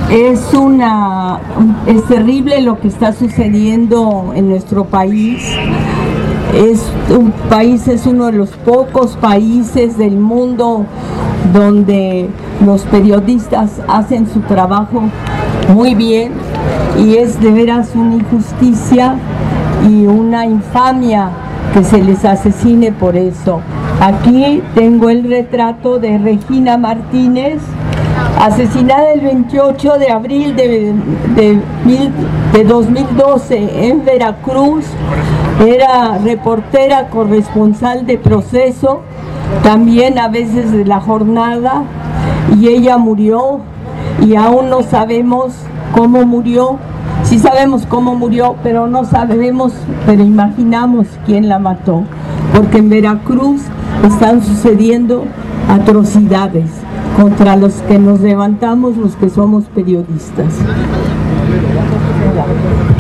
Es terrible lo que está sucediendo en nuestro país. Es uno de los pocos países del mundo donde los periodistas hacen su trabajo muy bien, y es de veras una injusticia y una infamia que se les asesine por eso. Aquí tengo el retrato de Regina Martínez, asesinada el 28 de abril de 2012 en Veracruz. Era reportera corresponsal de Proceso, también a veces de La Jornada, y ella murió y aún no sabemos cómo murió. Sí sabemos cómo murió, pero no sabemos, pero imaginamos quién la mató, porque en Veracruz están sucediendo atrocidades contra los que nos levantamos, los que somos periodistas.